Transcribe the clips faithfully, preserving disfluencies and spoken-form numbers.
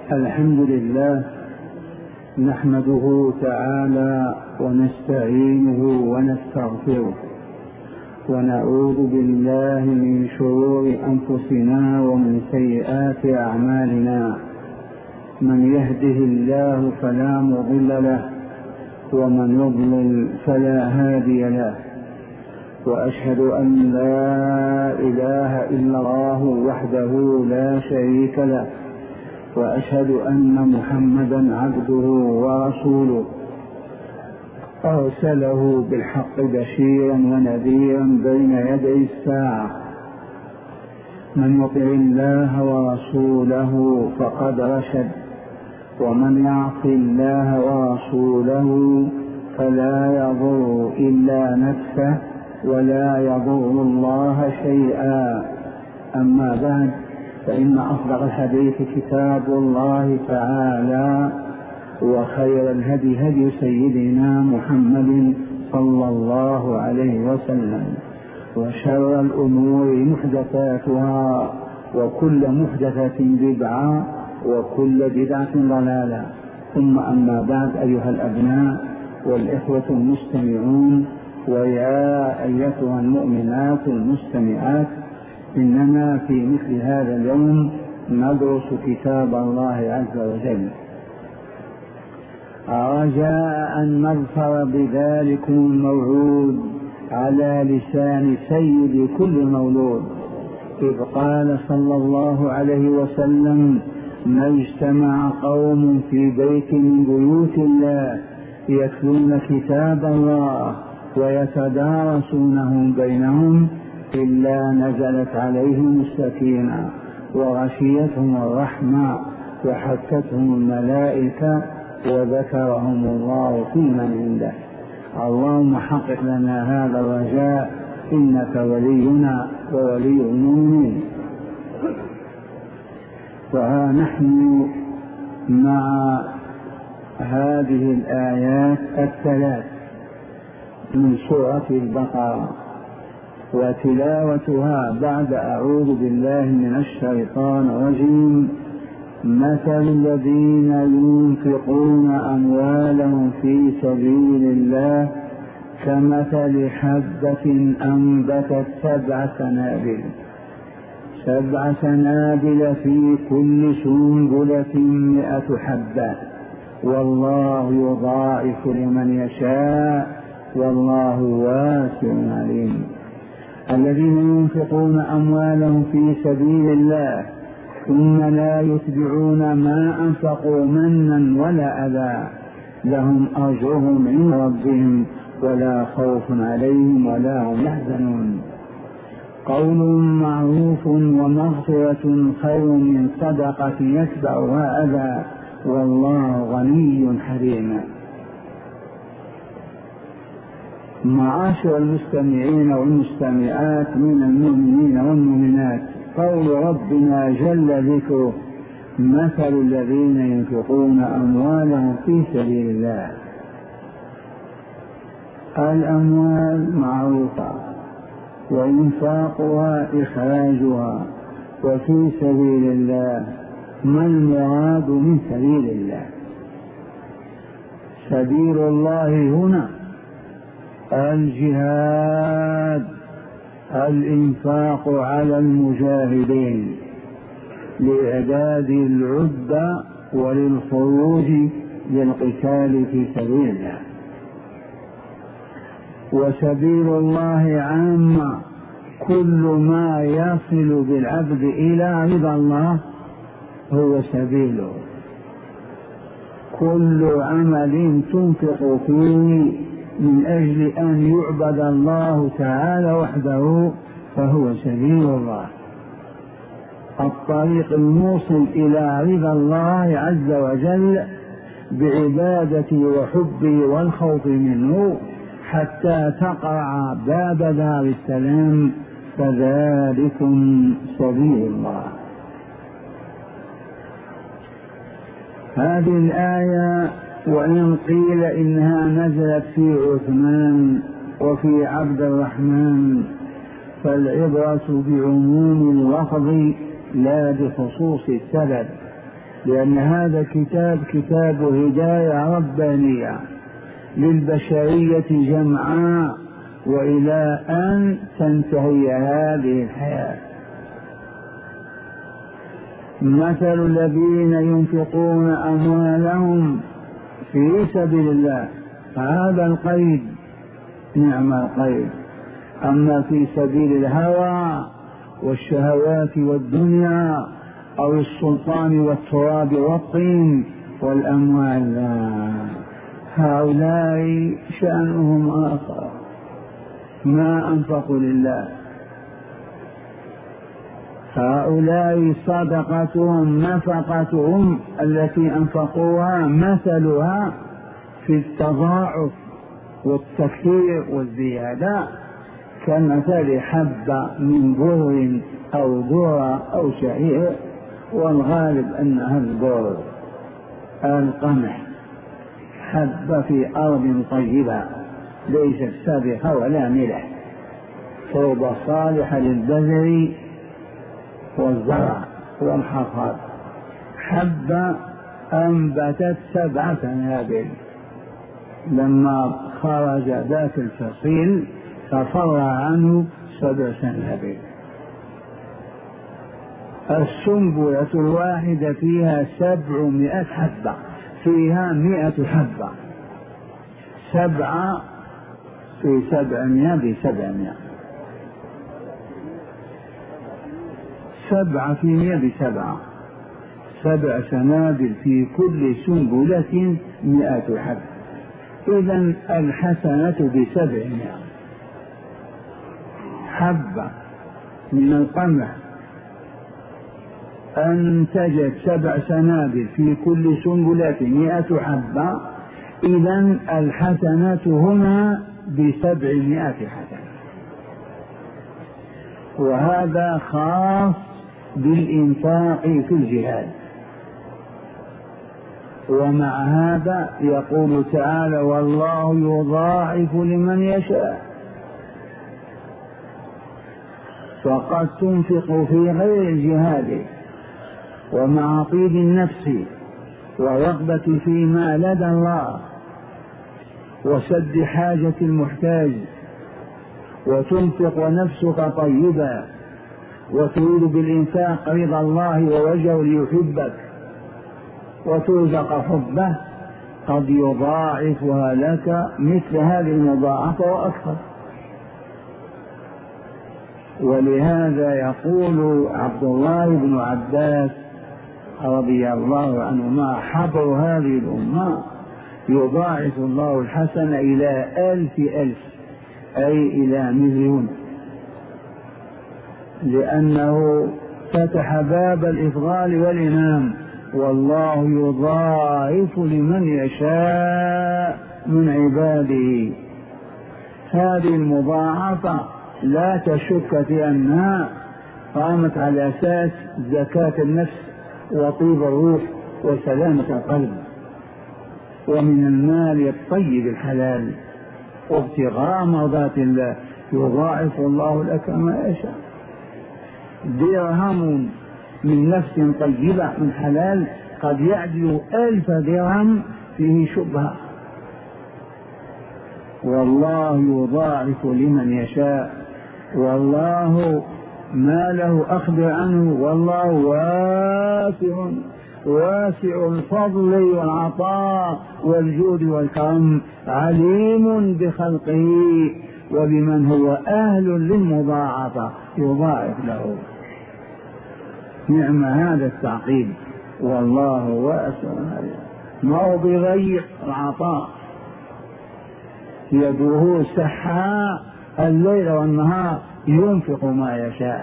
الحمد لله نحمده تعالى ونستعينه ونستغفره ونعوذ بالله من شرور أنفسنا ومن سيئات أعمالنا. من يهده الله فلا مضل له ومن يضلل فلا هادي له، وأشهد أن لا إله إلا الله وحده لا شريك له، وأشهد أن محمدا عبده ورسوله أرسله بالحق بشيرا ونذيرا بين يدي الساعة. من يطع الله ورسوله فقد رشد، ومن يعص الله ورسوله فلا يضر إلا نفسه ولا يضر الله شيئا. أما بعد، فإن أصدق الحديث كتاب الله تعالى، وخير الهدي هدي سيدنا محمد صلى الله عليه وسلم، وشر الأمور محدثاتها، وكل محدثة بدعة، وكل بدعة ضلالة. ثم أما بعد، أيها الأبناء والإخوة المستمعون، ويا أيتها المؤمنات المستمعات، إننا في مثل هذا اليوم ندرس كتاب الله عز وجل، رجاء أن نظفر بذلكم الموعود على لسان سيد كل مولود، إذ قال صلى الله عليه وسلم: ما اجتمع قوم في بيت من بيوت الله يتلون كتاب الله ويتدارسونه بينهم إلا نزلت عليهم السكينة وغشيتهم الرحمة وحفتهم الملائكة وذكرهم الله في من عنده. اللهم حقق لنا هذا الرجاء، إنك ولينا وولي المؤمنين. فها نحن مع هذه الآيات الثلاث من سورة البقرة، وتلاوتها بعد أعوذ بالله من الشيطان الرجيم: مثل الذين ينفقون أموالهم في سبيل الله كمثل حبة أنبتت سبع سنابل سبع سنابل في كل سنبلة مئة حبة والله يضاعف لمن يشاء والله واسع عليم. الذين ينفقون أموالهم في سبيل الله ثم لا يتبعون ما أنفقوا منا ولا أذى لهم أجرهم عند ربهم ولا خوف عليهم ولا هم يحزنون. قول معروف ومغفرة خير من صدقة يتبعها أذى والله غني حليم. معاشر المستمعين والمستمعات من المؤمنين والمؤمنات، قول ربنا جل ذكره: مثل الذين ينفقون أموالهم في سبيل الله. الأموال معروفة وإنفاقها إخراجها، وفي سبيل الله ما المراد من سبيل الله؟ سبيل الله هنا الجهاد، الإنفاق على المجاهدين لإعداد العدة وللخروج للقتال في سبيل الله. وسبيل الله عامة، كل ما يصل بالعبد إلى رضا الله هو سبيله. كل عمل تنفق فيه من أجل أن يعبد الله تعالى وحده فهو سبيل الله، الطريق الموصل إلى رضا الله عز وجل بعبادته وحبه والخوف منه حتى تقرع باب دار السلام، فذلكم سبيل الله. هذه الآية وإن قيل إنها نزلت في عثمان وفي عبد الرحمن فالعبرة بعموم اللفظ لا بخصوص السبب، لأن هذا كتاب كتاب هداية ربانية للبشرية جمعاء وإلى أن تنتهي هذه الحياة. مثل الذين ينفقون أموالهم في سبيل الله، هذا القيد، نعم القيد. أما في سبيل الهوى والشهوات والدنيا أو السلطان والتراب والطين والأموال، لا، هؤلاء شأنهم آخر، ما أنفقوا لله. هؤلاء صدقتهم نفقتهم التي أنفقوها مثلها في التضاعف والتكثير والزيادة كمثل حبة من بر أو ذرة أو شعير، والغالب أنها البر القمح، حبة في أرض طيبة ليست سابقة ولا ملح، تربة صالحة للبذر والزرع والحصاد. حبة أنبتت سبع سنابل، لما خرج ذاك الفصيل ففر عنه سبع سنابل. السنبلة الواحدة فيها سبعمائة حبة، فيها مائة حبة، سبعة في سبعمائة بسبعمائة، سبعة في مئة بسبعة، سبع سنابل في كل سنبلة مئة حبة، إذن الحسنة بسبعمائة. حبة من القمح أنتجت سبع سنابل في كل سنبلة مئة حبة، إذن الحسنة هنا بسبعمائة حسنة. وهذا خاص بالإنفاق في الجهاد. ومع هذا يقول تعالى: والله يضاعف لمن يشاء. فقد تنفق في غير الجهاد ومع طيب النفس ورغبة فيما لدى الله وسد حاجة المحتاج، وتنفق ونفسك طيبة وتريد بالإنفاق رضا الله ووجهه ليحبك وترزق حبه، قد يضاعفها لك مثل هذه المضاعفة وأكثر. ولهذا يقول عبد الله بن عباس رضي الله عنهما: حبر هذه الأمة يضاعف الله الحسن إلى ألف ألف، أي إلى مليون، لأنه فتح باب الإفضال والإنعام: والله يضاعف لمن يشاء من عباده. هذه المضاعفة لا تشك في أنها قامت على أساس زكاة النفس وطيب الروح وسلامة القلب، ومن المال الطيب الحلال وابتغاء مرضات الله يضاعف الله لك ما يشاء. درهم من نفس طيبة من حلال قد يعدل ألف درهم فيه شبهة. والله يضاعف لمن يشاء، والله ما له أخبر عنه، والله واسع واسع الفضل والعطاء والجود والكرم، عليم بخلقه وبمن هو أهل للمضاعفة يضاعف له. نعم هذا التعقيب، والله واسع، ما هو بضيق العطاء، يده سحاء الليل والنهار ينفق ما يشاء.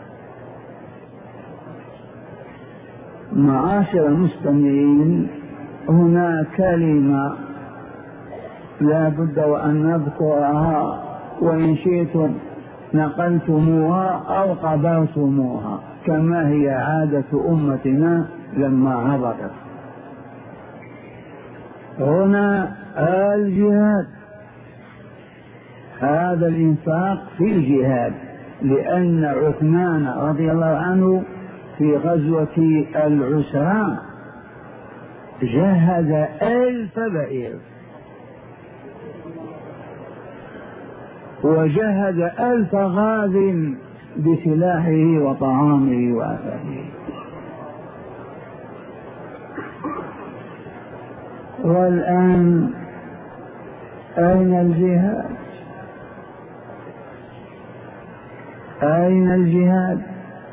معاشر المستمعين، هنا كلمة لا بد وأن نذكرها، وإن شئتم نقلتموها أو قبلتموها كما هي عادة أمتنا لما هبطت. هنا الجهاد، هذا الإنفاق في الجهاد، لأن عثمان رضي الله عنه في غزوة العسرة جهز ألف بئر وجهز ألف غاز بسلاحه وطعامه وأثره. والآن أين الجهاد؟ أين الجهاد؟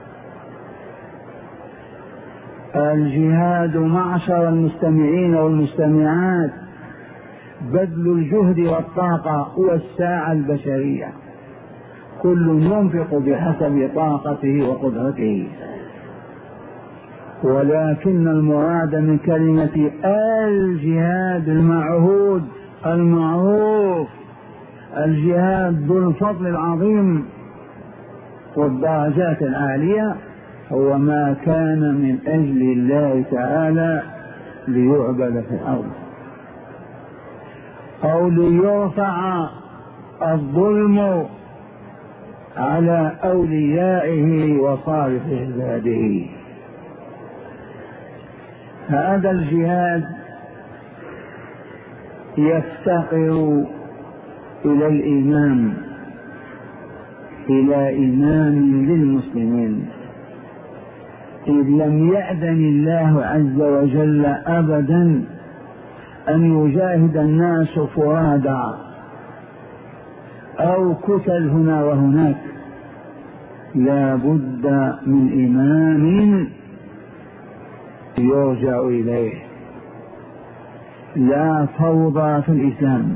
الجهاد معشر المستمعين والمستمعات بذل الجهد والطاقة والساعة البشرية، كل ينفق بحسب طاقته وقدرته، ولكن المراد من كلمة الجهاد المعهود المعروف، الجهاد ذو الفضل العظيم والدرجات العالية، هو ما كان من أجل الله تعالى ليعبد في الأرض، أو ليرفع الظلم على أوليائه وصالح عباده. هذا الجهاد يفتقر إلى الإمام، إلى إمام للمسلمين، إذ لم يأذن الله عز وجل أبدا أن يجاهد الناس فرادى أو كتل هنا وهناك، لا بد من إمام يرجع إليه. لا فوضى في الإسلام،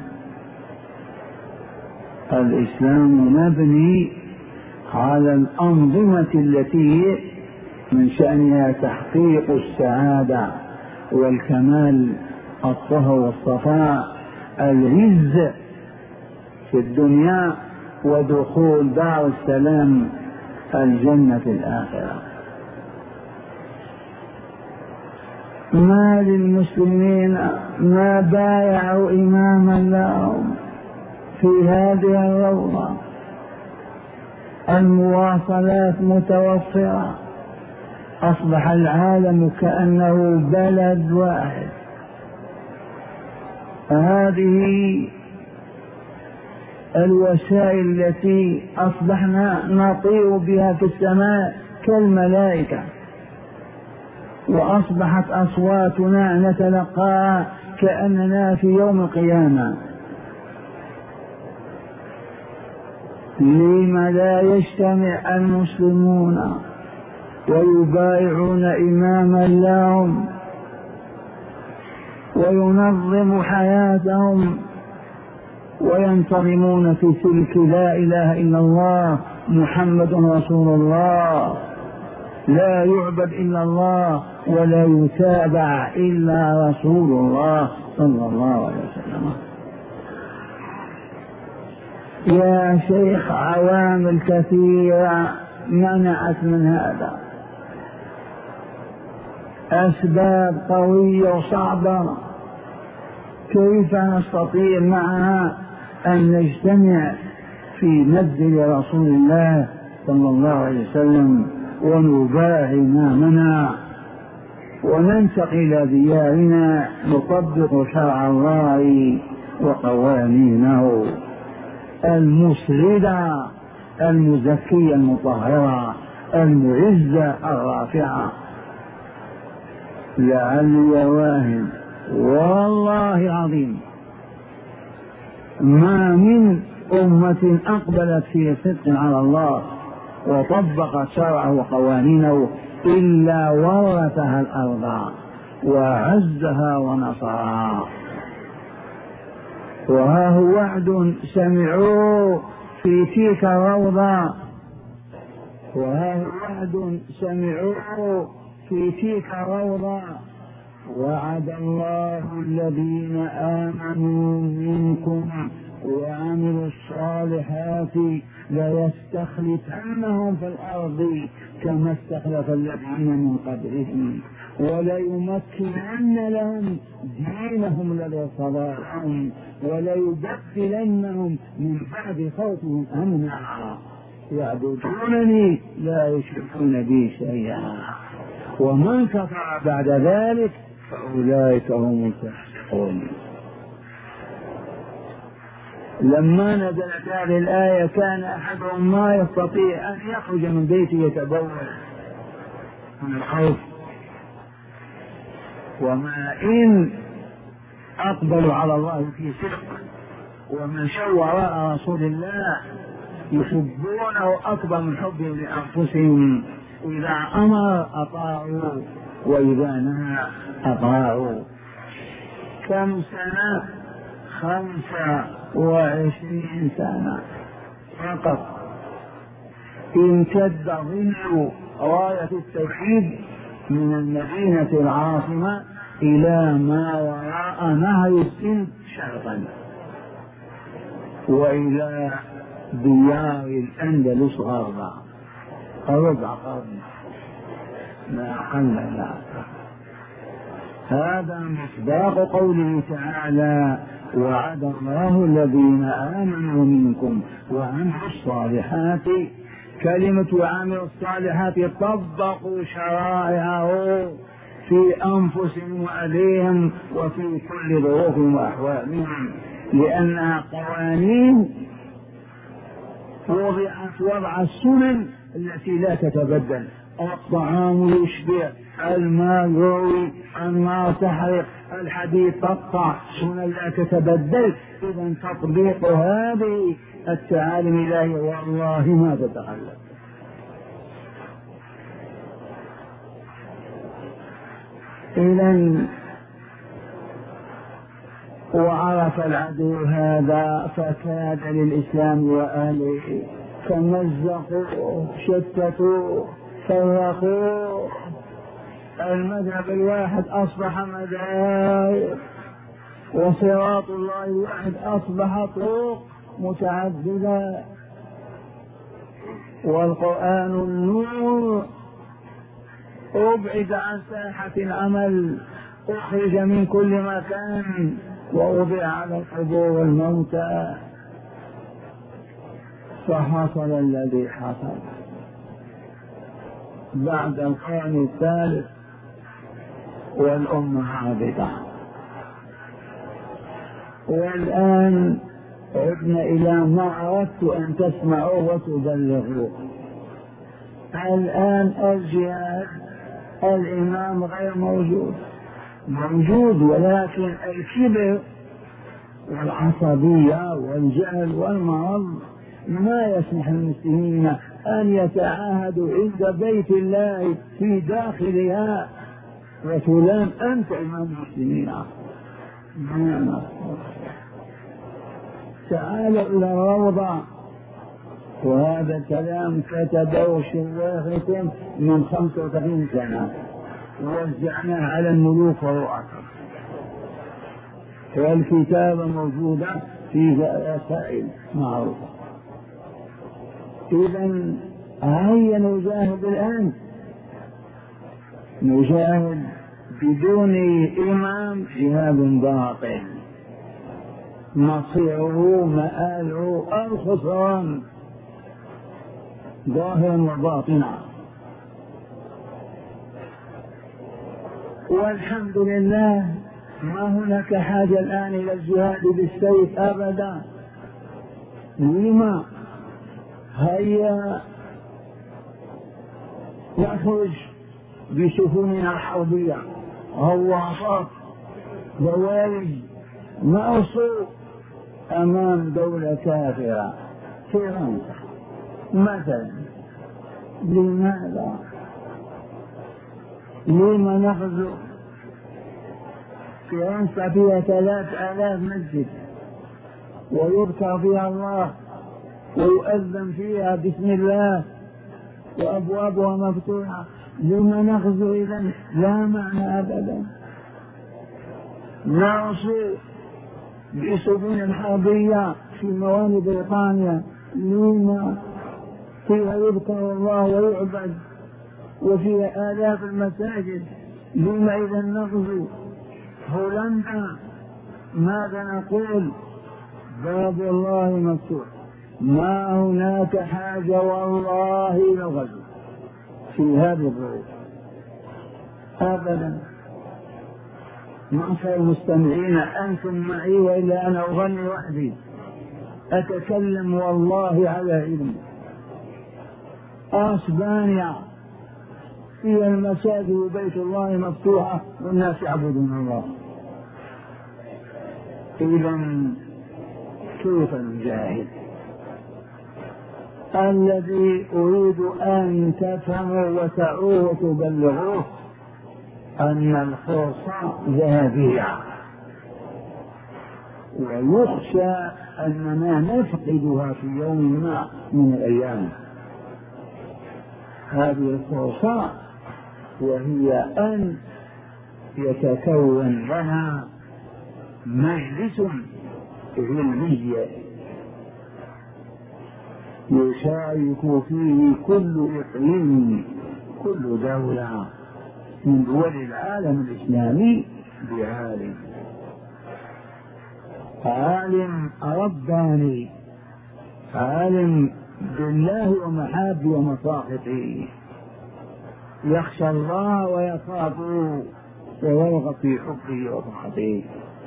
الإسلام مبني على الأنظمة التي من شأنها تحقيق السعادة والكمال، الطهر والصفاء، العز في الدنيا ودخول دار السلام الجنة الآخرة. ما للمسلمين ما بايعوا إماما لهم في هذه الروضة، المواصلات متوفرة، أصبح العالم كأنه بلد واحد. هذه الوسائل التي أصبحنا نطير بها في السماء كالملائكة، وأصبحت أصواتنا نتلقاها كأننا في يوم القيامة. لم لا يجتمع المسلمون ويبايعون إماما لهم وينظم حياتهم وينتظمون في سلك لا إله إلا الله محمد رسول الله، لا يعبد إلا الله ولا يتابع إلا رسول الله صلى الله عليه وسلم. يا شيخ عوامل كثيرة منعت من هذا، أسباب قوية وصعبة، كيف نستطيع معها أن نجتمع في مسجد رسول الله صلى الله عليه وسلم ونباهي إمامنا وننتقل إلى ديارنا نطبق شرع الله وقوانينه المسردة المزكية المطهرة المعزة الرافعة. لعلي واهن والله عظيم ما من أمة أقبلت في صدق على الله وطبقت شرعه وقوانينه إلا ورثها الأرض وعزها ونصرها. وها هو وعد سمعوه في تلك الروضة، وها هو وعد سمعوه في تلك الروضة، وعد الله الذين آمنوا منكم وعملوا الصالحات ليستخلفنهم في الأرض كما استخلف الذين من قبلهم وليمكنن لهم دينهم الذي ارتضى لهم وليبدلنهم من بعد خوفهم أمنا يعبدونني لا يشركون بي شيئا ومن كفر بعد ذلك فأولئك هم الفاسقون. لما نزلت هذه الآية كان أحدهم ما يستطيع أن يخرج من بيته يتبول من الخوف، وما إن أقبلوا على الله في صدق ومشوا وراء رسول الله يحبونه أكبر من حبهم لأنفسهم. إذا أمر أطاعوا وإذا نهى أطاعوا. كم سنة؟ خمسة وعشرين سنة فقط امتد ظل راية التوحيد من المدينة العاصمة إلى ما وراء نهر السند شرقا وإلى ديار الأندلس غربا، ربع قرن ما أقل لا. هذا مصداق قوله تعالى: وعد الله الذين آمنوا منكم وعملوا الصالحات. كلمة وعملوا الصالحات طبقوا شرائعه في أنفسهم وأهليهم وفي كل ظروفهم وأحوالهم، لأنها قوانين وضعت وضع السنن التي لا تتبدل. الطعام يشبع، الماء يروي، النار تحرق، الحديد تقطع، سنن لا تتبدل. إذا تطبيق هذه التعاليم الإلهية والله ما تتغير. إذا وعرف العدو هذا فكاد للإسلام وأهله، فمزقوا شتتوا فرقوا. المذهب الواحد أصبح مذاهب، وصراط الله الواحد أصبح طرق متعددة، والقرآن النور أبعد عن ساحة العمل، أخرج من كل مكان ووضع على القبور والموتى، فحصل الذي حصل بعد القرن الثالث والأمة هابطة. والآن عدنا إلى ما أردت أن تسمعوا وتبلغوا. الآن الجهاد الإمام غير موجود، موجود ولكن الكبر والعصبية والجهل والمرض ما يسمح المسلمين أن يتعاهدوا عند بيت الله في داخلها وفلان أنت إمام المسلمين. تعالوا إلى الروضة، وهذا الكلام كتبه شيخكم من خمسة وثلاثين سنة ووزعناه على الملوك والرؤساء، والكتابة موجودة في رسائل معروفة. إذن هيا نجاهد الآن، نجاهد بدون إمام جهاد باطل مصيره مآله الخسران ظاهرا وباطنا. والحمد لله ما هناك حاجة الآن إلى الجهاد بالسيف أبدا. لما؟ هيا نخرج بسفننا الحربية، غواصات، بوارج، نأصل أمام دولة كافرة فرنسا مثلا. لماذا؟ لما نغزو؟ فرنسا فيها ثلاث آلاف مسجد ويذكر فيها الله ويؤذن فيها بسم الله وأبوابها مفتوحة. لما نغزو إذن؟ لا معنى أبدا. نعصي بسفن الحربية في موانئ بريطانيا، لما؟ فيها يذكر الله ويعبد وفيها آلاف المساجد. لما إذا نغزو؟ هولندا ماذا نقول؟ باب الله مفتوح، ما هناك حاجة والله للغزو في هذه الظروف أبدا. معشر المستمعين أنتم معي وإلا أنا أغني وحدي، أتكلم والله على علم. أسبانيا فيها المساجد وبيت الله مفتوحة والناس يعبدون الله. إذا كيف نجاهد؟ الذي أريد أن تفهموا وتعوه وتبلغوه أن الفرصة ذهبية، ويخشى أننا نفقدها في يوم ما من الأيام. هذه الفرصة وهي أن يتكون لنا مجلس علمي يشارك فيه كل إقليم، كل دولة من دول العالم الإسلامي بعالم، عالم رباني، عالم بالله ومحابه ومصافحه، يخشى الله ويخافه ويرغب في حبه وطاعته.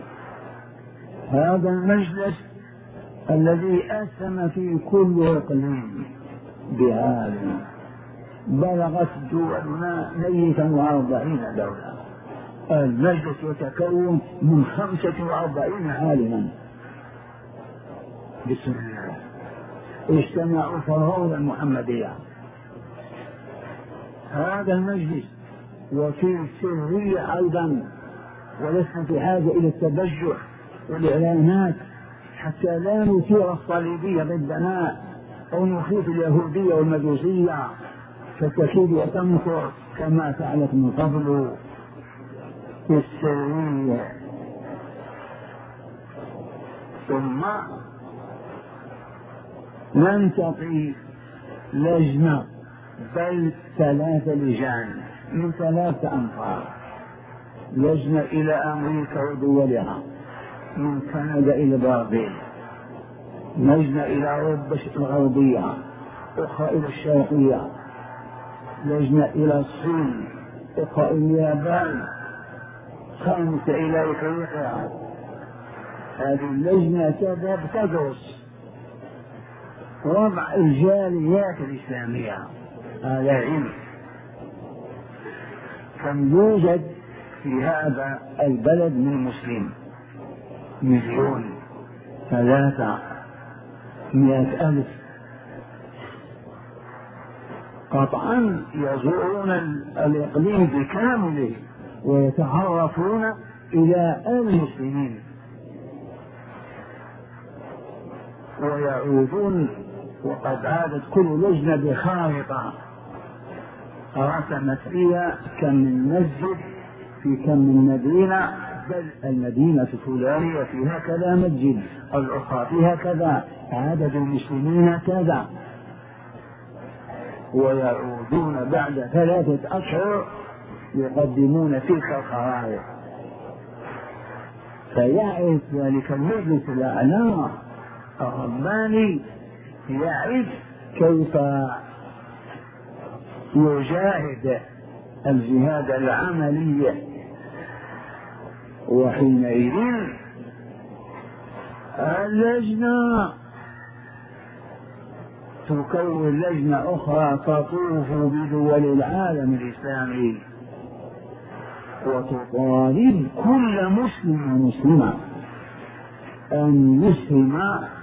هذا المجلس الذي أسهم في كل إقليم بعالم، بلغت دولنا ميتا وأربعين دولة. المجلس يتكون من خمسة وأربعين عالما بسم الله اجتمعوا في الروضة المحمدية. هذا المجلس وفيه سرية أيضا، ولسنا في حاجة إلى التبجح والإعلانات حتى لا نثير الصليبية ضدنا أو نخيف اليهودية والمجوسية فتكيد وتنكر كما فعلت من قبل في السرية. ثم ننتقي لجنة بل ثلاث لجان من ثلاثة أنفار، لجنة إلى أمريكا ودولها، من كندا إلى البرازيل، لجنة إلى أوروبا الغربية، أخرى إلى الشرقية، لجنة إلى الصين، أخرى إلى اليابان، خامسة إلى إفريقيا. هذه اللجنة تذهب تدرس وضع الجاليات الإسلامية على علم. كم يوجد في هذا البلد من مسلم؟ مليون ثلاثة مئة ألف. قطعا يزورون الإقليم بكامله ويتعرفون إلى المسلمين ويعودون، وقد عادت كل لجنة بخارطة رسمت فيها كم من مسجد في كم من مدينة، بل المدينة الفلانية فيها كذا مسجد، الأخرى فيها كذا، عدد المسلمين كذا، ويعودون بعد ثلاثة أشهر يقدمون تلك الخرائط. فيعرف ذلك المجلس الأعلى الرباني، يعرف كيف يجاهد الجهاد العملي، وحينئذ اللجنة تكون لجنة أخرى تطوف بدول العالم الإسلامي وتطالب كل مسلم ومسلمة أن يسهم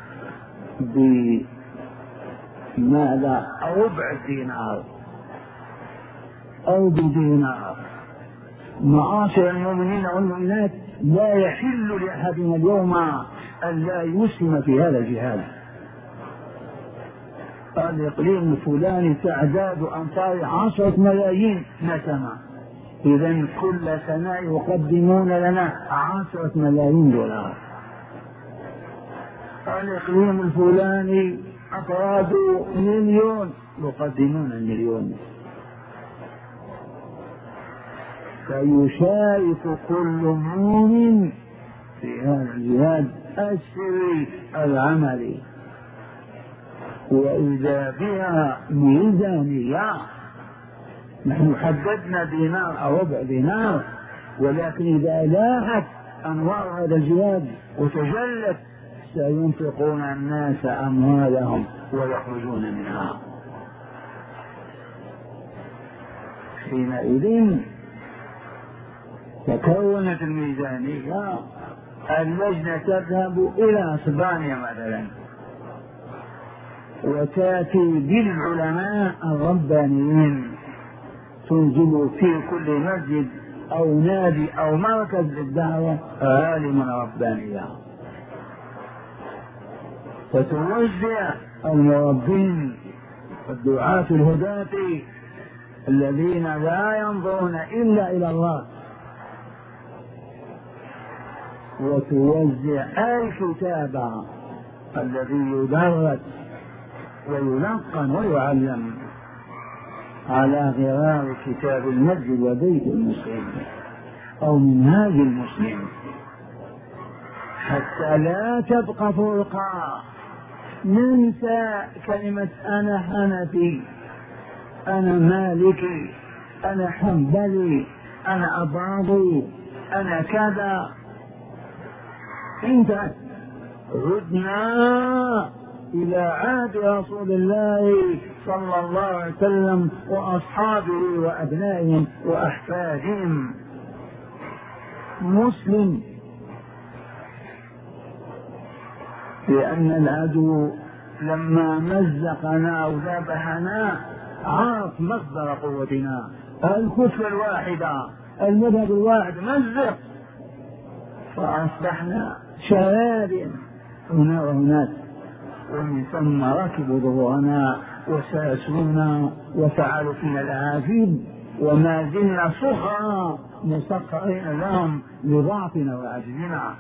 بماذا؟ ربع دينار أو بدينار. معاشر المؤمنين والمؤمنات، لا يحل لأحدنا اليوم أن لا يسهم في هذا الجهاد. الإقليم الفلاني تعداد أمطار عشرة ملايين نسمة، إذن كل سنة يقدمون لنا عشرة ملايين دولار. الإقليم الفلاني أفراد مليون يقدمون المليون. فيشارك كل مؤمن في هذا الجهاد السري العملي، وإذا بها ميزانية، نحن حددنا دينار أو ربع دينار، ولكن إذا لاحت أنوار هذا الجهاد وتجلت سينفقون الناس أموالهم ويخرجون منها. حينئذ تكونت الميزانية، اللجنة تذهب إلى اسبانيا مثلا وتأتي بالعلماء الربانيين، تنزل في كل مسجد أو نادي أو مركز للدعوة عالما ربانيا، فتوزع المربين الدعاة الهداة الذين لا ينظرون إلا إلى الله، وتوزع الكتاب الذي يدرس ويلقن ويعلم على غرار كتاب المسجد وبيت المسلم أو منهاج المسلم، حتى لا تبقى فرقة. ننسى كلمة أنا حنفي، أنا مالكي، أنا حنبلي، أنا أباضي، أنا كذا. انت عدنا إلى عهد رسول الله صلى الله عليه وسلم وأصحابه وأبنائهم وأحفادهم. مسلم، لأن العدو لما مزقنا وذبحنا عرف مصدر قوتنا، الكفر الواحدة، المذهب الواحد مزق، فأصبحنا شباب هنا وهناك، ومن ثم ركبوا ظهورنا وساسونا وفعلوا فينا العافيب، وما زلنا صغرا مسخرين لهم لضعفنا وعجزنا.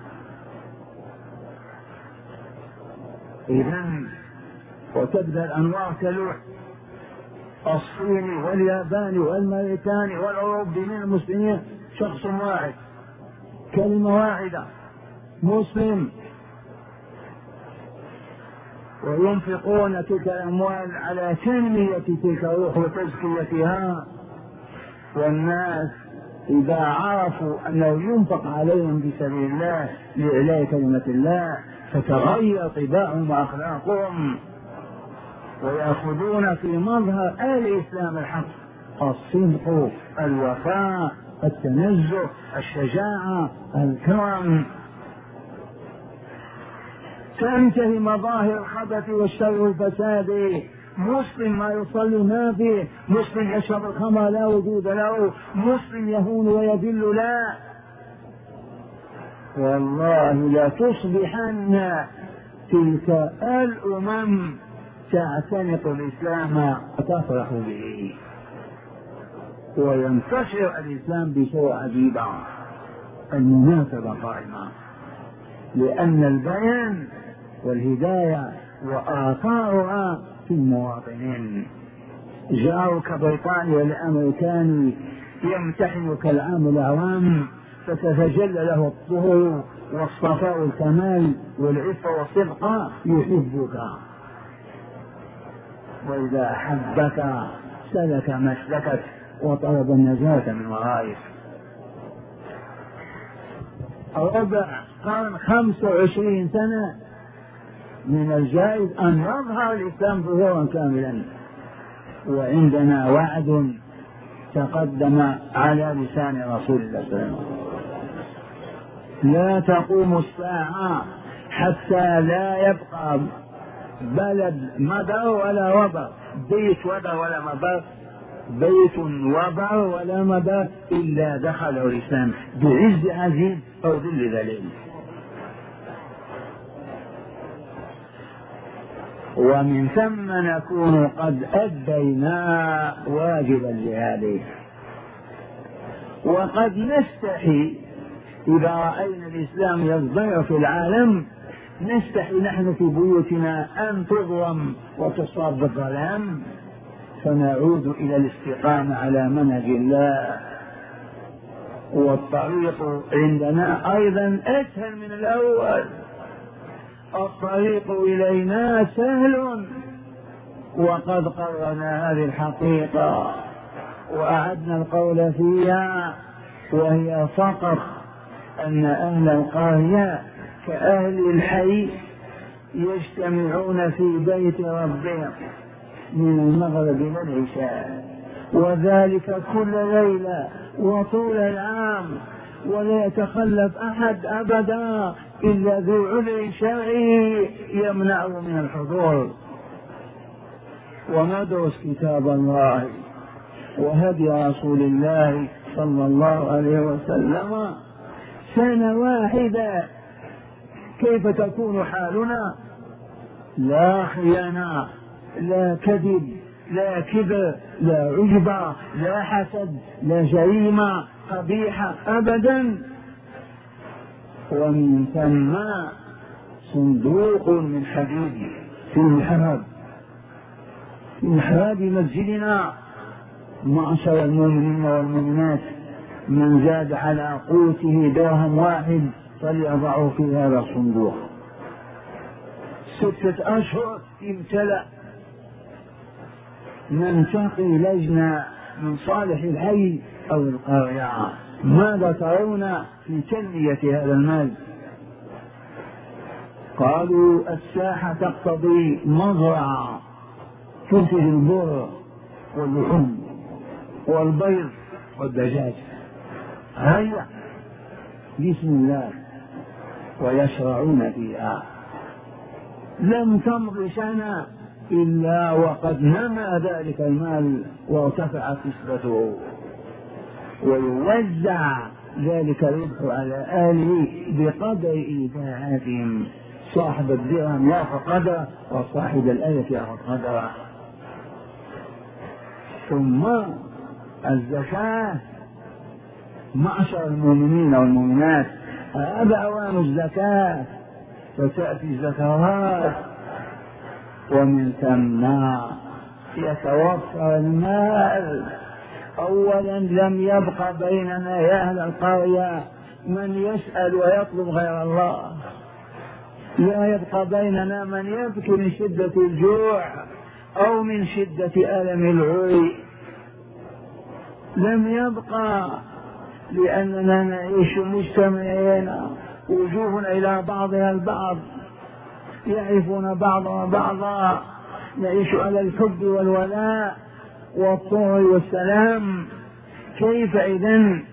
إذن وتبدأ الأنوار تلوح، الصيني والياباني والمريكاني والأوروبي من المسلمين شخص واحد، كلمة واحدة، مسلم، وينفقون تلك الأموال على تنمية تلك الروح وتزكيتها. والناس إذا عرفوا أنه ينفق عليهم في سبيل الله لإعلاء كلمة الله فتغير طباعهم وأخلاقهم، ويأخذون في مظهر الإسلام الحق الصدق، الوفاء، التنزه، الشجاعة، الكرم. تنتهي مظاهر الخبث والشر والفساد. مسلم ما يصلي ما فيه، مسلم يشرب الخمر لا وجود له، مسلم يهون ويذل لا. والله لا تصبحن تلك الأمم تعتنق الإسلام وتفرح به، وينتشر الإسلام بصورة عجيبة. المناسبة قائمة، لأن البيان والهداية وآثارها في المواطنين. جاءوك بريطانيا والأمريكان يمتحنك العام الأعوام فتتجلى له الطهر والصفاء والكمال والعفة والصدق، يحبك، وإذا أحبك سلك مسلكك وطلب النجاة من ورائك. ربع قرن خمس وعشرين سنة من الجائز أن يظهر الإسلام ظهورا كاملا، وعندنا وعد تقدم على لسان رسول الله صلى الله عليه وسلم: لا تقوم الساعة حتى لا يبقى بلد مدر ولا وبر، بيت وبر ولا مبر، بيت وبر ولا مدر إلا دخله الإسلام بعز عزيز أو ذل ذليل. ومن ثم نكون قد أدينا واجب الجهاد. وقد نستحي إذا رأينا الإسلام يزدهر في العالم، نستحي نحن في بيوتنا أن تظلم وتصاب بالظلام، فنعود إلى الاستقامة على منهج الله. والطريق عندنا أيضا أسهل من الأول، الطريق إلينا سهل، وقد قررنا هذه الحقيقة وأعدنا القول فيها، وهي فقط أن أهل القرية كأهل الحي يجتمعون في بيت ربهم من المغرب إلى العشاء، وذلك كل ليلة وطول العام، ولا يتخلف أحد أبدا إلا ذو عذر شرعي يمنعه من الحضور. وندرس كتاب الله وهدي رسول الله صلى الله عليه وسلم سنة واحدة، كيف تكون حالنا؟ لا خيانة، لا كذب، لا كبر، لا عجب، لا حسد، لا جريمة قبيحة أبدا. ومن ثم صندوق من حديد في المحراب في محراب مسجدنا. معشر المؤمنين والمؤمنات، من زاد على قوته درهم واحد فليضعه في هذا الصندوق. ستة أشهر امتلأ. ننتقي لجنة من صالح الحي أو القرية، ماذا ترون في تنمية هذا المال؟ قالوا الساحة تقتضي مزرعة تنتج البر واللحوم والبيض والدجاج، هيا بسم الله، ويشرعون فيها. لم تمض سنة إلا وقد نمى ذلك المال وارتفعت نسبته، ويوزع ذلك الربح على أهله بقدر إيداعاتهم. صاحب الدرهم يأخذ قدره وصاحب الآية يأخذ قدره. ثم الزكاة، معشر المؤمنين والمؤمنات، هذا أوان الزكاة، فتأتي الزكوات. ومن ثم يتوفر المال. أولا لم يبق بيننا يا أهل القرية من يسأل ويطلب غير الله، لا يبقى بيننا من يبكي من شدة الجوع أو من شدة ألم العري، لم يبقى، لأننا نعيش مجتمعين وجوهنا إلى بعضها البعض، يعرفون بعضنا بعضا، نعيش على الحب والولاء والطهر والسلام. كيف إذن؟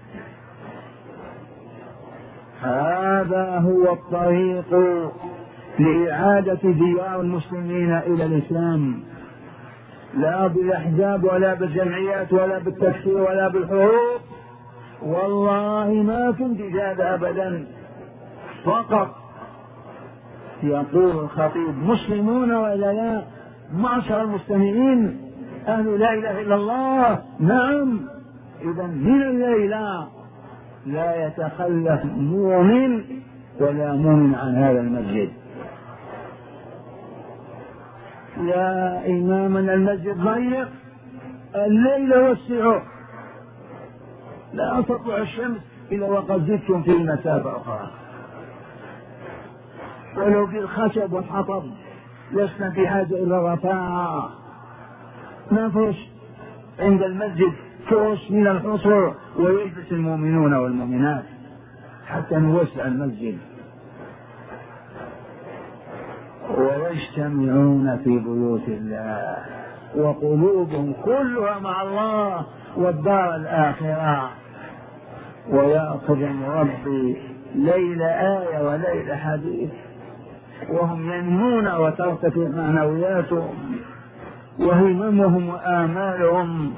هذا هو الطريق لإعادة ديار المسلمين إلى الإسلام، لا بالأحزاب ولا بالجمعيات ولا بالتكفير ولا بالحروب، والله ما في امتداد أبدا. فقط يقول الخطيب مسلمون وإلا لا؟ معشر المستمعين، أهل لا إله إلا الله، نعم. إذا من الليلة لا يتخلف مؤمن ولا مؤمن عن هذا المسجد. يا إمامنا المسجد ضيق، الليل وسعه، لا تطلع الشمس إلا وقد زدتم في مسافة أخرى، ولو بالخشب والحطب لسنا بحاجة إلى الرفاعة. نفرش عند المسجد فرش من الحصر ويجلس المؤمنون والمؤمنات حتى نوسع المسجد. ويجتمعون في بيوت الله وقلوبهم كلها مع الله والدار الآخرة. ويأخذ ربي ليل آية وليل حديث، وهم ينمون وترتفع معنوياتهم وهممهم وآمالهم،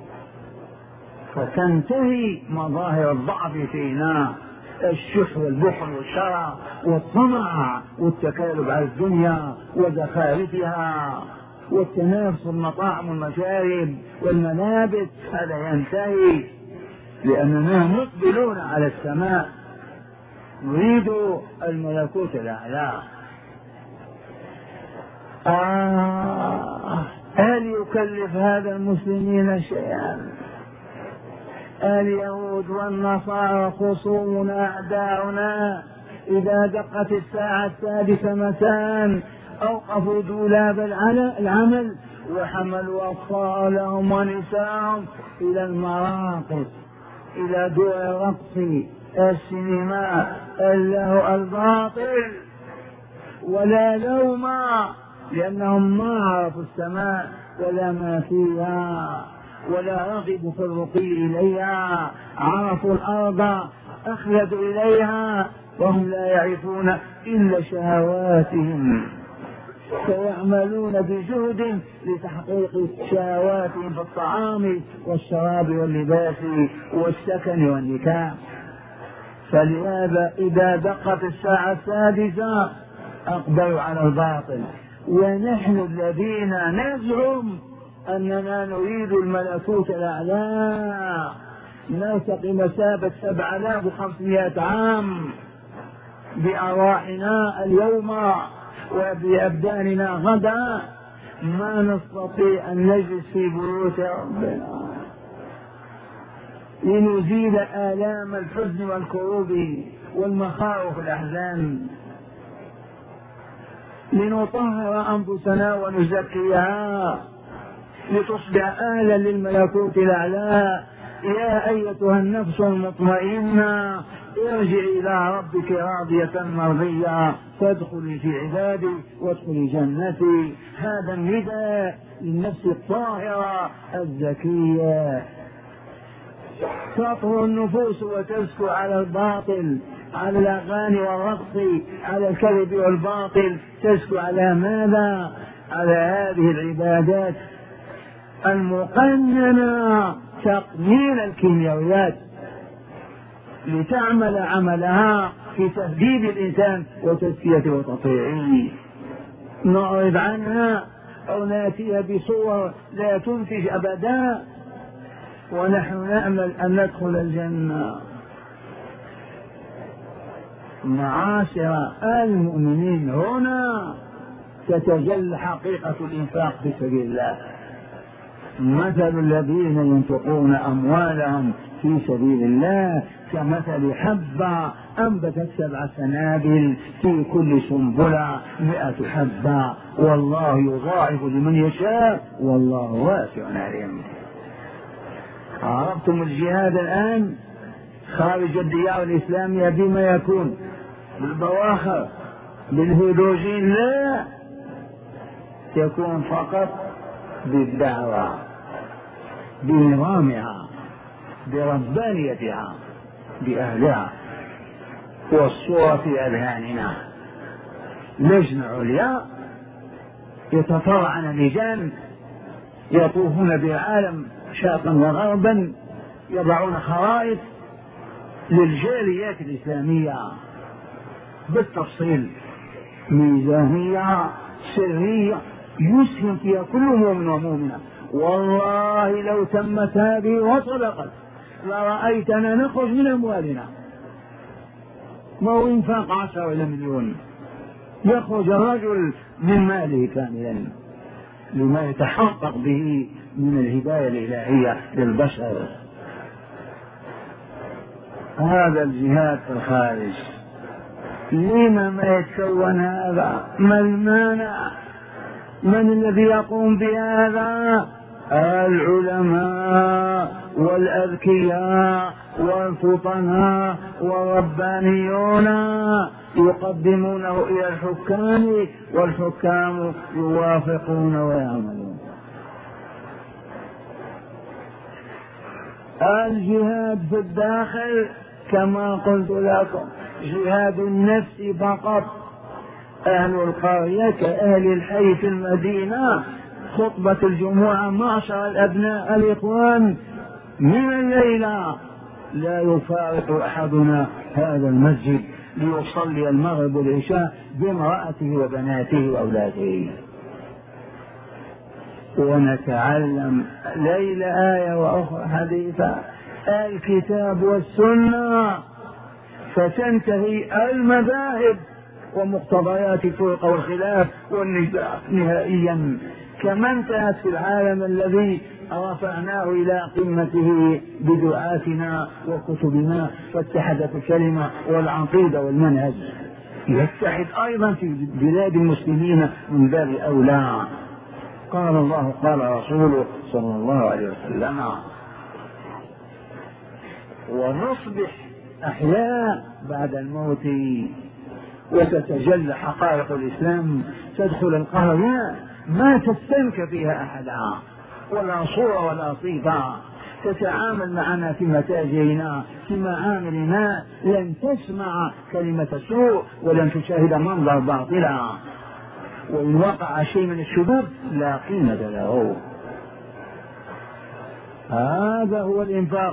فتنتهي مظاهر الضعف فينا، الشح والبخل والشرع والطمع والتكالب على الدنيا وزخارفها والتنافس المطاعم والمشارب والملابس، هذا ينتهي لأننا مقبلون على السماء، نريد الملكوت الأعلى. آه هل يكلف هذا المسلمين شيئا؟ اليهود والنصارى خصومنا أعداؤنا، إذا دقت الساعة السادسة مساء أوقفوا دولاب العمل وحملوا أطفالهم ونساءهم إلى المراقص إلى دور الرقص، السينما، اللهو، الباطل، ولا لوم، لأنهم ما عرفوا السماء ولا ما فيها، ولا رغبوا في الرقي إليها، عرفوا الأرض أخلدوا إليها، وهم لا يعرفون إلا شهواتهم، فيعملون بجهد لتحقيق شهواتهم في الطعام والشراب واللباس والسكن والنكاح. فلهذا إذا دقت الساعة السادسة أقبلوا على الباطل، ونحن الذين نزعم أننا نريد الملكوت الأعلى نرتقي مسافة سبعة آلاف وخمسمائة عام بأرواحنا اليوم وبأبداننا غدا، ما نستطيع أن نجلس في بيوت ربنا لنزيل آلام الحزن والكروب والمخاوف والأحزان، لنطهر أنفسنا ونزكيها لتصبح أهلا للملكوت الأعلى. يا أيتها النفس المطمئنة ارجعي إلى ربك راضية مرضية فادخلي في عبادي وادخلي جنتي. هذا النداء للنفس الطاهرة الزكية. تطهر النفوس وتزكو على الباطل، على الأغاني والرقص، على الكذب والباطل، تزكو على ماذا؟ على هذه العبادات المقننة تقنين الكيميائيات لتعمل عملها في تهذيب الإنسان وتزكيته وتطهيره. نعرض عنها أو نأتيها بصور لا تنتج أبدا ونحن نأمل أن ندخل الجنة. معاشر المؤمنين، هنا تتجلى حقيقة الإنفاق في سبيل الله. مثل الذين ينفقون أموالهم في سبيل الله كمثل حبة أنبتت سبع سنابل في كل سنبلة مئة حبة والله يضاعف لمن يشاء والله واسع عليم. عرفتم الجهاد الآن خارج الديار الإسلامية بما يكون؟ بالبواخر، بالهيدروجين؟ لا، يكون فقط بالدعوة، بنظامها، بربانيتها، بأهلها، والصورة في أذهاننا. لجنة عليا يتطلعن لجان يطوفون بالعالم شرقا وغربا يضعون خرائط للجاليات الإسلامية بالتفصيل، ميزانية سرية يسهم فيها كل مؤمن ومؤمنة. والله لو تمت هذه وصدقت لرأيتنا نخرج من أموالنا، ما هو إنفاق عشرة إلى مليون، يخرج الرجل من ماله كاملا لما يتحقق به من الهداية الإلهية للبشر. هذا الجهاد في الخارج. لما ما يتكون هذا؟ ما المانع؟ من الذي يقوم بهذا؟ العلماء والأذكياء والفطناء والربانيون يقدمونه إلى الحكام والحكام يوافقون ويعملون. الجهاد في الداخل كما قلت لكم جهاد النفس فقط. أهل القرية كأهل الحي في المدينة خطبة الجمعة معشر الأبناء الإخوان من الليلة لا يفارق أحدنا هذا المسجد ليصلي المغرب والعشاء بامرأته وبناته وأولاده، ونتعلم ليلة آية وأخرى حديثة الكتاب والسنة، فتنتهي المذاهب ومقتضيات الفرق والخلاف والنزاع نهائيا، كما انتهت في العالم الذي رفعناه إلى قمته بدعاتنا وكتبنا، فاتحدت الكلمة والعقيدة والمنهج. يتحد أيضا في بلاد المسلمين من باب أولى. قال الله قال رسوله صلى الله عليه وسلم: ونصبح أحياء بعد الموت، وتتجلى حقائق الإسلام، تدخل القرية ما تستنك فيها أحدا ولا صورة ولا صيغة، تتعامل معنا في متاجرنا في معاملنا، لن تسمع كلمة سوء ولن تشاهد منظر باطلا، وإن وقع شيء من الشباب لا قيمة له. هذا هو الإنفاق.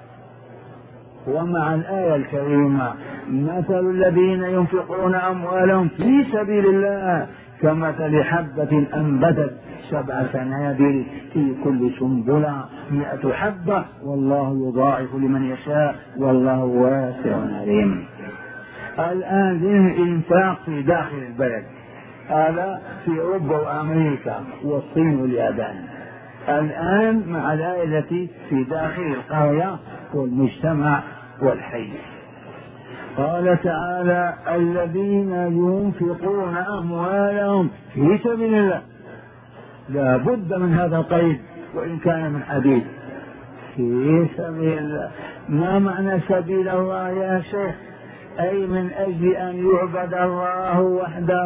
ومع الآية الكريمة مثل الذين ينفقون أموالهم في سبيل الله كمثل حبة أنبتت سبع سنابل في كل سنبلة مئة حبة والله يضاعف لمن يشاء والله واسع عليم. الآن ذهن إنفاق في داخل البلد، هذا في أوروبا وأمريكا والصين واليابان. الآن مع الآية التي في داخل القرية والمجتمع والحي، قال تعالى الذين ينفقون أموالهم في سبيل الله. لا بد من هذا القيد وإن كان من حديث، في سبيل الله. ما معنى سبيل الله يا شيخ؟ أي من أجل أن يعبد الله وحده،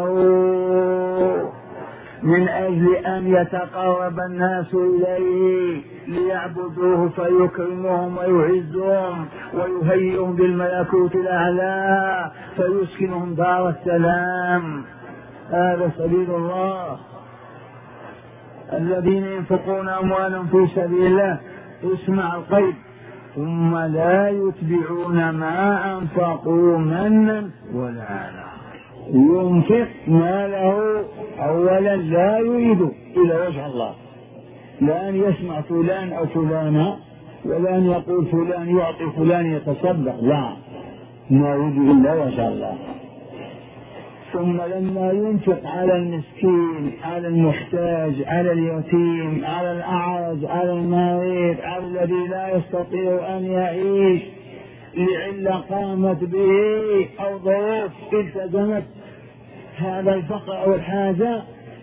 من أجل أن يتقرب الناس إليه ليعبدوه فيكرمهم ويعزهم ويهيئهم بالملكوت الأعلى فيسكنهم دار السلام. هذا سبيل الله. الذين ينفقون أموالهم في سبيل الله، اسمع القيد، ثم لا يتبعون ما أنفقوا منا ولا أذى. ينفق ماله أولا لا يريد إلى وجه الله، لا أن يسمع فلان أو فلانة، ولا أن يقول فلان يعطي فلان يتصدق، لا، ما يريد إلا وجه الله. ثم لما ينفق على المسكين، على المحتاج، على اليتيم، على الأعرج، على المريض، على الذي لا يستطيع أن يعيش لعلة قامت به أو ظروف التزمت هذا الفقر أو الحاجة،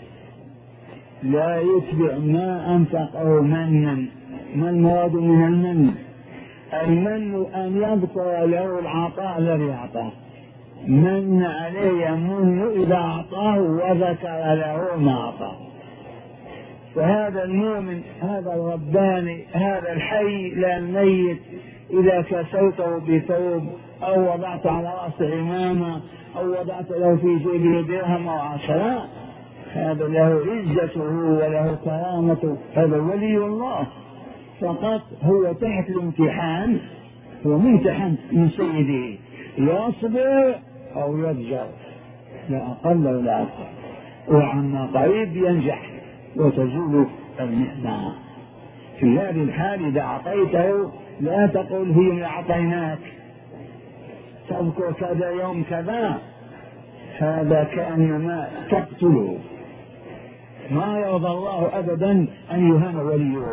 لا يتبع ما أنفقه منا. ما المراد من المن؟ المن أن يبطل له العطاء الذي أعطاه، من عليه يمن إذا أعطاه وذكر له ما أعطاه. فهذا المؤمن، هذا الرباني، هذا الحي لا الميت، إذا كسوته بثوب أو وضعت على رأس عمامة أو وضعت له في جيبه درهم أو عشرة، هذا له عزته وله كرامته، هذا ولي الله. فقط هو تحت الامتحان، هو ممتحن من سيده، يصبر أو يضجر، لا أقل ولا أكثر، وعما قريب ينجح وتزول النعمة. في هذه الحال إذا أعطيته لا تقول هي من أعطيناك، تذكر كذا يوم كذا، هذا كأنما تقتله. ما يرضى الله أبدا أن يهان وليه.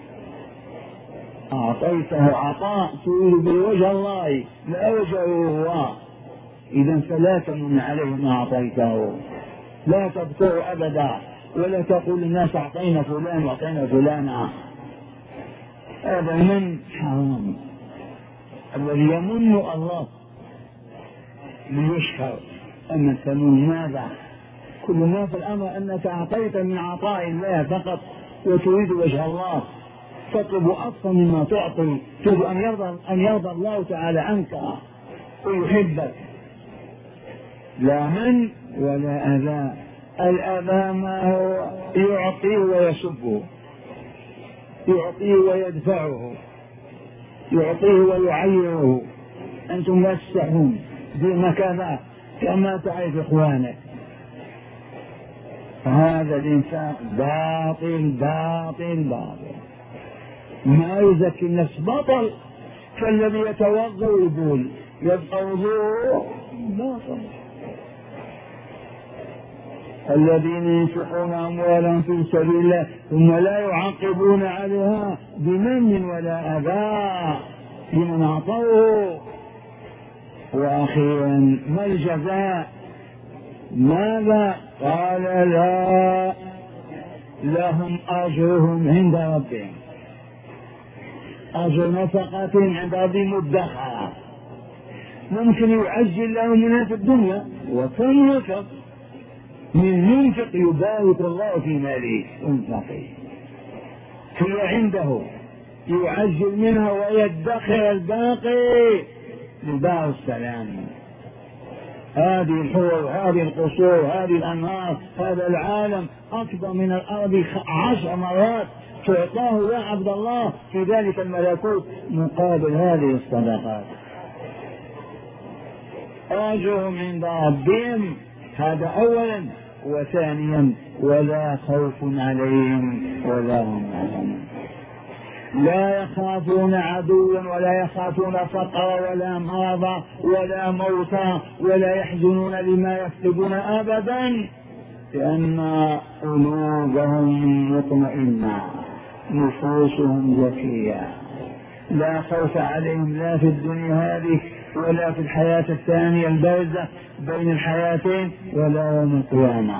أعطيته عطاء تريد بوجه الله لا وجهه هو، إذا فلا تمن عليه ما أعطيته، لا تذكره أبدا، ولا تقول للناس أعطينا فلان وأعطينا فلانا، هذا من حرام. الذي يمن الله ليشكر. أما تمن ماذا؟ كل ما في الأمر أنك أعطيت من عطاء الله فقط وتريد وجه الله، تطلب أكثر مما تعطي، تريد أن يرضى أن يرضى الله تعالى عنك ويحبك. لا من ولا أذى. الأذى ما هو يعطيه ويسبه، يعطيه ويدفعه، يعطيه ويعيره. أنتم لا تستحون بما كذا كما تعرف إخوانك. هذا الإنفاق باطل باطل باطل، ما يزكي النفس، بطل. فالذي يتوضأ ويقول يبقى وضوء باطل. الذين ينفقون أموالهم في سبيل الله ثم لا يعاقبون عليها بمن ولا أذى لمن أعطوه. وأخيرا ما الجزاء؟ ماذا؟ قال لا، لهم أجرهم عند ربهم. أجر نفقة عند أبي مدخرة، ممكن يعجل له منها في الدنيا، وكم ينفق من ينفق يبارك الله في ماله انفقه، هي عنده يعجل منها ويدخر الباقي لدار السلام. هذه الحور، هذه القصور، هذه الأنهار، هذا العالم أكبر من الأرض عشر مرات، تعطاه يا عبد الله في ذلك الملكوت مقابل هذه الصدقات. أجرهم عند ربهم، هذا أولا، وثانيا ولا خوف عليهم ولا هم يحزنون، لا يخافون عدوا ولا يخافون فقرا ولا مرضا ولا موتا ولا يحزنون لما يفقدون أبدا، لأن قلوبهم مطمئنة نفوسهم زكية، لا خوف عليهم لا في الدنيا هذه ولا في الحياة الثانية البارزة بين الحياتين ولا يوم القيامة.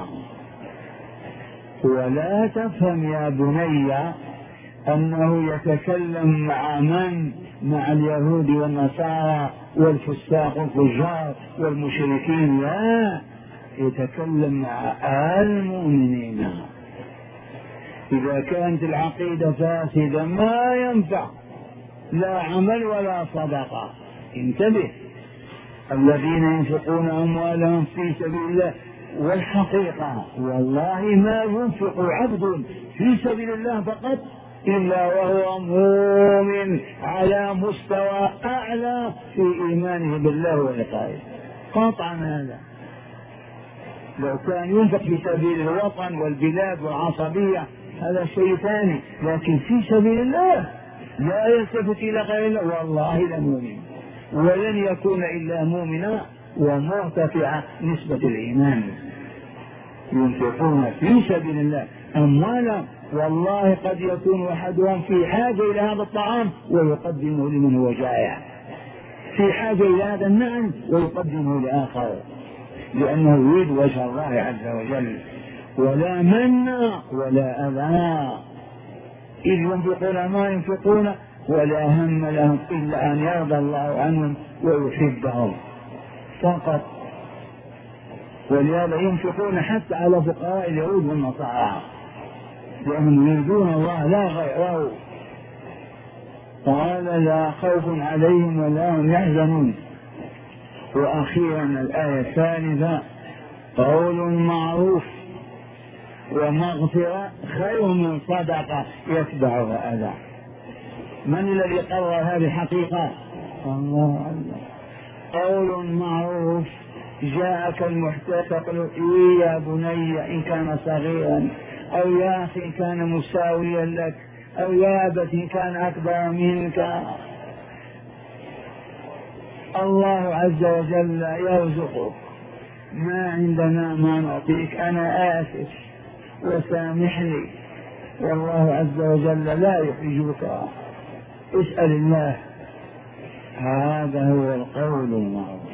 ولا تفهم يا بني أنه يتكلم مع من؟ مع اليهود والنصارى والفساق والفجار والمشركين، لا، يتكلم مع المؤمنين. إذا كانت العقيدة فاسدة ما ينفع لا عمل ولا صدقة. انتبه، الذين ينفقون أموالهم في سبيل الله، والحقيقة والله ما ينفق عبد في سبيل الله فقط إلا وهو مؤمن على مستوى أعلى في إيمانه بالله ولقائه، قطعا. هذا لو كان ينفق في سبيل الوطن والبلاد والعصبية هذا شيء ثاني، لكن في سبيل الله لا يلتفت إلى غير الله والله لمؤمن، ولن يكون إلا مؤمنا ومرتفع نسبة الإيمان. ينفقون في سبيل الله أموالا، والله قد يكون أحدهم في حاجة إلى هذا الطعام ويقدمه لمن هو جائع، في حاجة إلى هذا النعم ويقدمه لآخر، لأنه يريد وجه الله عز وجل. ولا منا ولا أذى، إذ ينفقون ما ينفقون ولا هم لهم إلا أن يرضى الله عنهم ويحبهم فقط. ولهذا ينفقون حتى على فقراء اليهود والنصارى لأنهم يريدون الله لا غيره. قال لا خوف عليهم ولا هم يحزنون. وأخيرا الآية الثالثة، قول معروف ومغفرة خير من صدقة يتبعها أذى. من الذي قرر هذه الحقيقة؟ الله الله. قول معروف، جاءك المحتاج تقول إيه يا بني إن كان صغيرا، أو يا أخي إن كان مساويا لك، أو يا أبت إن كان أكبر منك. الله عز وجل يرزقك، ما عندنا ما نعطيك، أنا آسف وسامحني، والله عز وجل لا يحرجك، اسأل الله. هذا هو القول المعروف.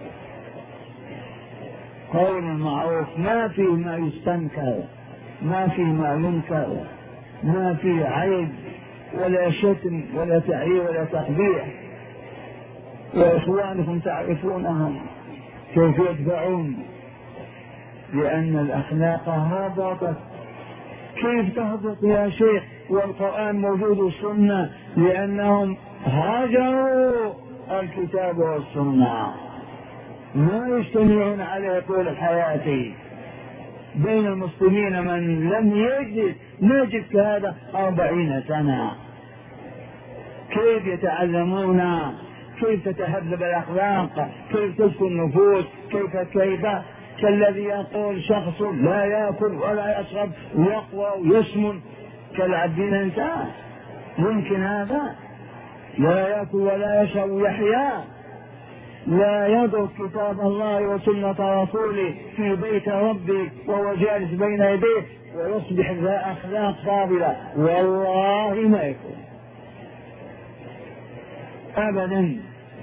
قول المعروف ما فيه ما يستنكر، ما فيه ما ينكر، ما فيه عيب ولا شتم ولا تعيير ولا تقبيح. وإخوانكم تعرفونهم كيف يدفعون، لأن الأخلاق هبطت. كيف تهبط يا شيخ والقرآن موجود والسنة؟ لأنهم هاجروا الكتاب والسنة، ما يجتمعون عليه طول الحياة. بين المسلمين من لم يجد نجد كهذا أربعين سنة. كيف يتعلمون كيف تتهذب الأخلاق، كيف تسكن النفوس، كيف كيف كالذي يقول شخص لا يأكل ولا يشرب ويقوى ويسمن كالعبد الإنسان. ممكن هذا؟ لا يأكل ولا يشرب ويحيا، لا يدرك كتاب الله وسنة رسوله في بيت ربه وهو جالس بين يديه ويصبح ذا أخلاق فاضلة، والله ما يكون أبدا.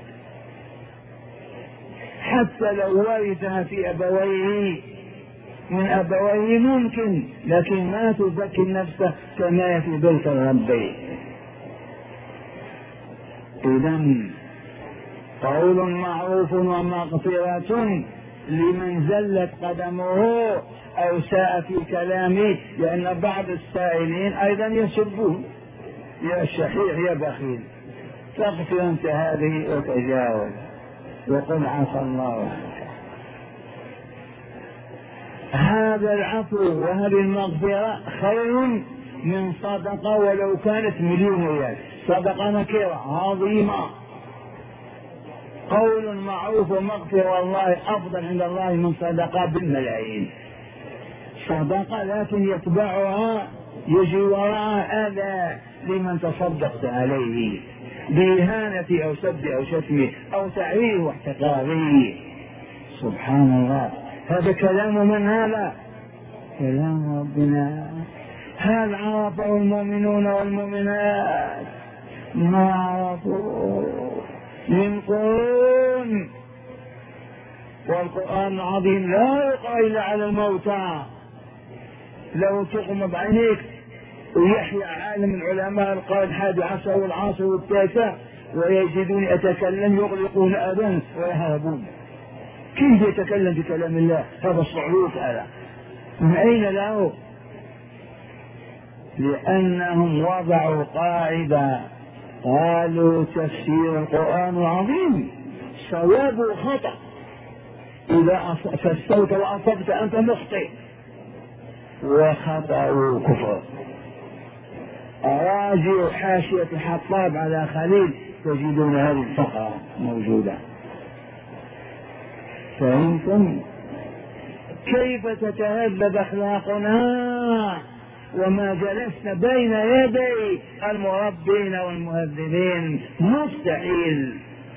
حتى لو ورثها في أبويه من أبويه ممكن، لكن ما تزكي النفس كما في بيت ربه. إذن قول معروف ومغفرة لمن زلت قدمه أو ساء في كلامه، لأن بعض السائلين أيضا يسبون يا شحيح يا بخيل، تغفر أنت هذه وتجاوز وقل عفى الله عنك. هذا العفو وهذه المغفرة خير من صدقة ولو كانت مليون ريال. صدقة نكرة عظيمة، قول معروف ومغفرة والله أفضل عند الله من صدقة بالملايين. صدقة لكن يتبعها يجي وراءها أذى لمن تصدقت عليه بإهانة أو سب أو شتم أو تعريف واحتقاره. سبحان الله، هذا كلام من هذا؟ كلام ربنا. هل عرفه المؤمنون والمؤمنات؟ ما عرفوا من قرون. والقرآن العظيم لا يقرأ إلا على الموتى. لو تغمض عينيك ويحيى عالم العلماء القرن الحادي عشر والعاشر والتاسع ويجدون يتكلم يغلقون أذان ويهربون. كيف يتكلم بكلام الله؟ هذا الصعلوك هذا من أين له؟ لأنهم وضعوا قاعدة، قالوا تفسير القرآن العظيم صواب وخطأ، إذا فسرت وأصبت أنت مخطئ، وخطأ كفر. أراجع حاشية الحطاب على خليل تجدون هذه الفقرة موجودة. فهمتم كيف تتهذب أخلاقنا وما جلسنا بين يدي المربين والمهذبين؟ مستحيل.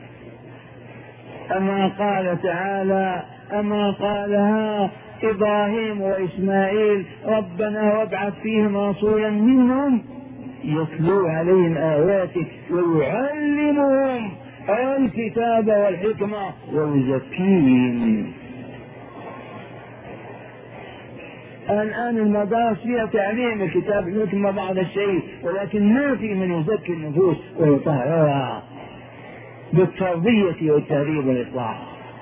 أما قال تعالى أما قالها إبراهيم وإسماعيل ربنا وابعث فيهم رسولا منهم يتلو عليهم آياتك ويعلمهم الكتاب والحكمة ويزكيهم. الآن المدارس فيها تعليم الكتاب والحكمة بعض الشيء، ولكن ما في من يزكي النفوس ويطهرها بالتربية والتهذيب والإصلاح.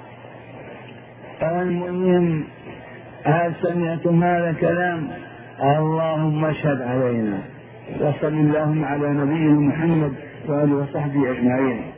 المهم هل سمعتم هذا الكلام؟ اللهم اشهد علينا. وصل اللهم على نبينا محمد وآله وصحبه أجمعين.